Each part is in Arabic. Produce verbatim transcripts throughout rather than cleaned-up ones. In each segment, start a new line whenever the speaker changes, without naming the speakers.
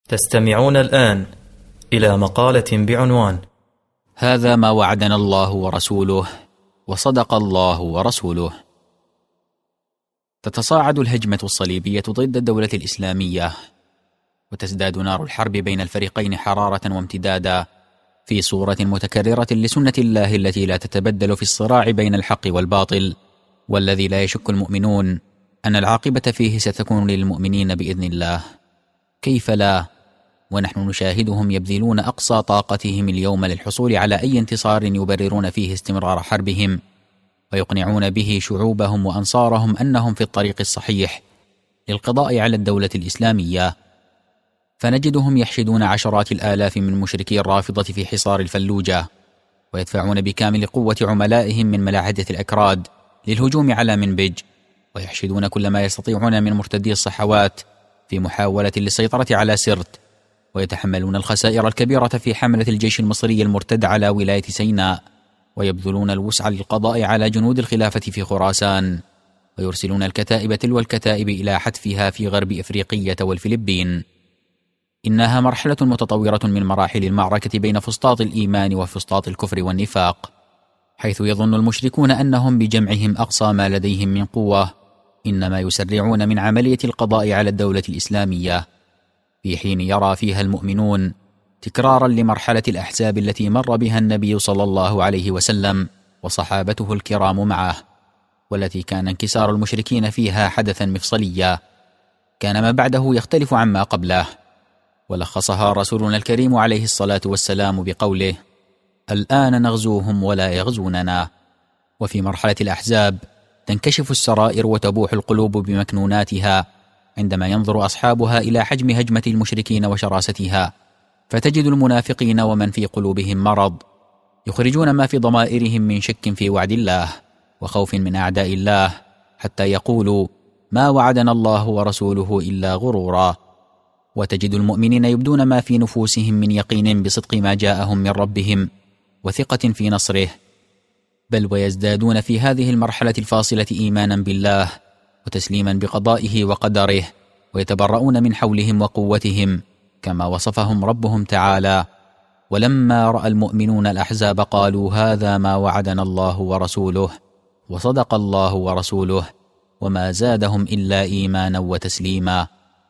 تستمعون الآن إلى مقالة بعنوان
هذا ما وعدنا الله ورسوله وصدق الله ورسوله. تتصاعد الهجمة الصليبية ضد الدولة الإسلامية، وتزداد نار الحرب بين الفريقين حرارة وامتدادا في صورة متكررة لسنة الله التي لا تتبدل في الصراع بين الحق والباطل، والذي لا يشك المؤمنون أن العاقبة فيه ستكون للمؤمنين بإذن الله. كيف لا ونحن نشاهدهم يبذلون أقصى طاقتهم اليوم للحصول على أي انتصار يبررون فيه استمرار حربهم، ويقنعون به شعوبهم وأنصارهم أنهم في الطريق الصحيح للقضاء على الدولة الإسلامية. فنجدهم يحشدون عشرات الآلاف من مشركي الرافضة في حصار الفلوجة، ويدفعون بكامل قوة عملائهم من ملاحدة الأكراد للهجوم على منبج، ويحشدون كل ما يستطيعون من مرتدي الصحوات في محاولة للسيطرة على سرت، ويتحملون الخسائر الكبيرة في حملة الجيش المصري المرتد على ولاية سيناء، ويبذلون الوسع للقضاء على جنود الخلافة في خراسان، ويرسلون الكتائب تلو الكتائب إلى حتفها في غرب إفريقية والفلبين. إنها مرحلة متطورة من مراحل المعركة بين فسطاط الإيمان وفسطاط الكفر والنفاق، حيث يظن المشركون أنهم بجمعهم أقصى ما لديهم من قوة إنما يسرعون من عملية القضاء على الدولة الإسلامية، في حين يرى فيها المؤمنون تكرارا لمرحلة الأحزاب التي مر بها النبي صلى الله عليه وسلم وصحابته الكرام معه، والتي كان انكسار المشركين فيها حدثا مفصليا كان ما بعده يختلف عما قبله. ولخصها رسولنا الكريم عليه الصلاة والسلام بقوله: الآن نغزوهم ولا يغزوننا. وفي مرحلة الأحزاب تنكشف السرائر وتبوح القلوب بمكنوناتها عندما ينظر أصحابها إلى حجم هجمة المشركين وشراستها، فتجد المنافقين ومن في قلوبهم مرض يخرجون ما في ضمائرهم من شك في وعد الله وخوف من أعداء الله، حتى يقولوا: ما وعدنا الله ورسوله إلا غرورا. وتجد المؤمنين يبدون ما في نفوسهم من يقين بصدق ما جاءهم من ربهم وثقة في نصره، بل ويزدادون في هذه المرحلة الفاصلة إيمانا بالله وتسليما بقضائه وقدره، ويتبرؤون من حولهم وقوتهم كما وصفهم ربهم تعالى: ولما رأى المؤمنون الأحزاب قالوا هذا ما وعدنا الله ورسوله وصدق الله ورسوله وما زادهم إلا إيمانا وتسليما.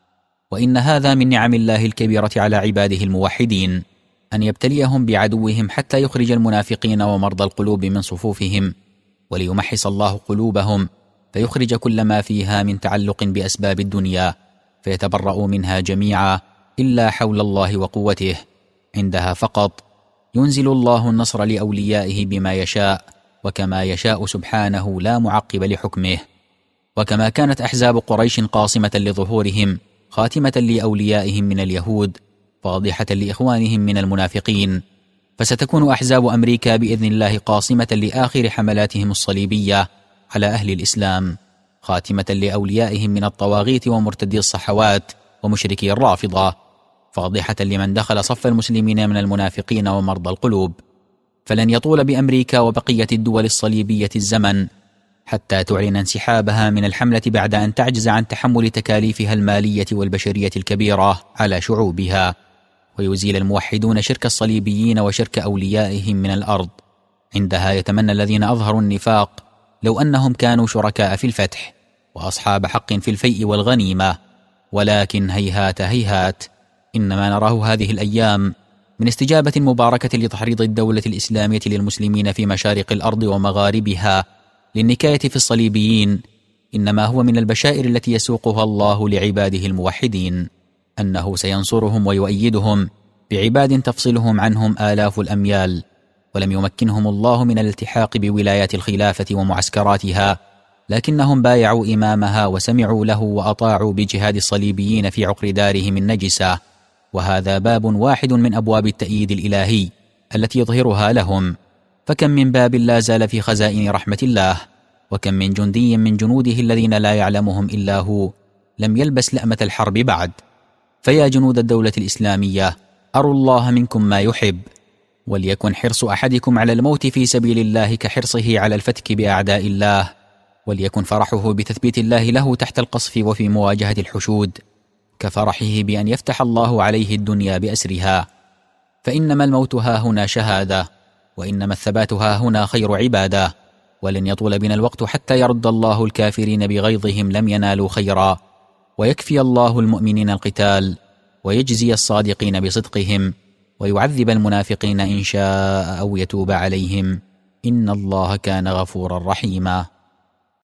وإن هذا من نعم الله الكبيرة على عباده الموحدين، أن يبتليهم بعدوهم حتى يخرج المنافقين ومرضى القلوب من صفوفهم، وليمحص الله قلوبهم فيخرج كل ما فيها من تعلق بأسباب الدنيا، فيتبرؤوا منها جميعا إلا حول الله وقوته. عندها فقط ينزل الله النصر لأوليائه بما يشاء وكما يشاء سبحانه لا معقب لحكمه. وكما كانت أحزاب قريش قاصمة لظهورهم خاتمة لأوليائهم من اليهود فاضحة لإخوانهم من المنافقين، فستكون أحزاب أمريكا بإذن الله قاصمة لآخر حملاتهم الصليبية على أهل الإسلام، خاتمة لأوليائهم من الطواغيت ومرتدي الصحوات ومشركي الرافضة، فاضحة لمن دخل صف المسلمين من المنافقين ومرضى القلوب. فلن يطول بأمريكا وبقية الدول الصليبية الزمن حتى تعلن انسحابها من الحملة بعد أن تعجز عن تحمل تكاليفها المالية والبشرية الكبيرة على شعوبها، ويزيل الموحدون شرك الصليبيين وشرك أوليائهم من الأرض. عندها يتمنى الذين أظهروا النفاق لو أنهم كانوا شركاء في الفتح وأصحاب حق في الفيء والغنيمة، ولكن هيهات هيهات، إنما نراه هذه الأيام من استجابة مباركة لتحريض الدولة الإسلامية للمسلمين في مشارق الأرض ومغاربها للنكاية في الصليبيين، إنما هو من البشائر التي يسوقها الله لعباده الموحدين، أنه سينصرهم ويؤيدهم بعباد تفصلهم عنهم آلاف الأميال، ولم يمكنهم الله من الالتحاق بولايات الخلافة ومعسكراتها، لكنهم بايعوا إمامها وسمعوا له وأطاعوا بجهاد الصليبيين في عقر دارهم النجسة. وهذا باب واحد من أبواب التأييد الإلهي التي يظهرها لهم، فكم من باب لا زال في خزائن رحمة الله، وكم من جندي من جنوده الذين لا يعلمهم إلا هو لم يلبس لأمة الحرب بعد. فيا جنود الدولة الإسلامية، أروا الله منكم ما يحب، وليكن حرص أحدكم على الموت في سبيل الله كحرصه على الفتك بأعداء الله، وليكن فرحه بتثبيت الله له تحت القصف وفي مواجهة الحشود، كفرحه بأن يفتح الله عليه الدنيا بأسرها. فإنما الموت ها هنا شهادة، وإنما الثبات ها هنا خير عبادة. ولن يطول بنا الوقت حتى يرد الله الكافرين بغيظهم لم ينالوا خيرا، ويكفي الله المؤمنين القتال، ويجزي الصادقين بصدقهم، ويعذب المنافقين إن شاء أو يتوب عليهم. إن الله كان غفورا رحيما.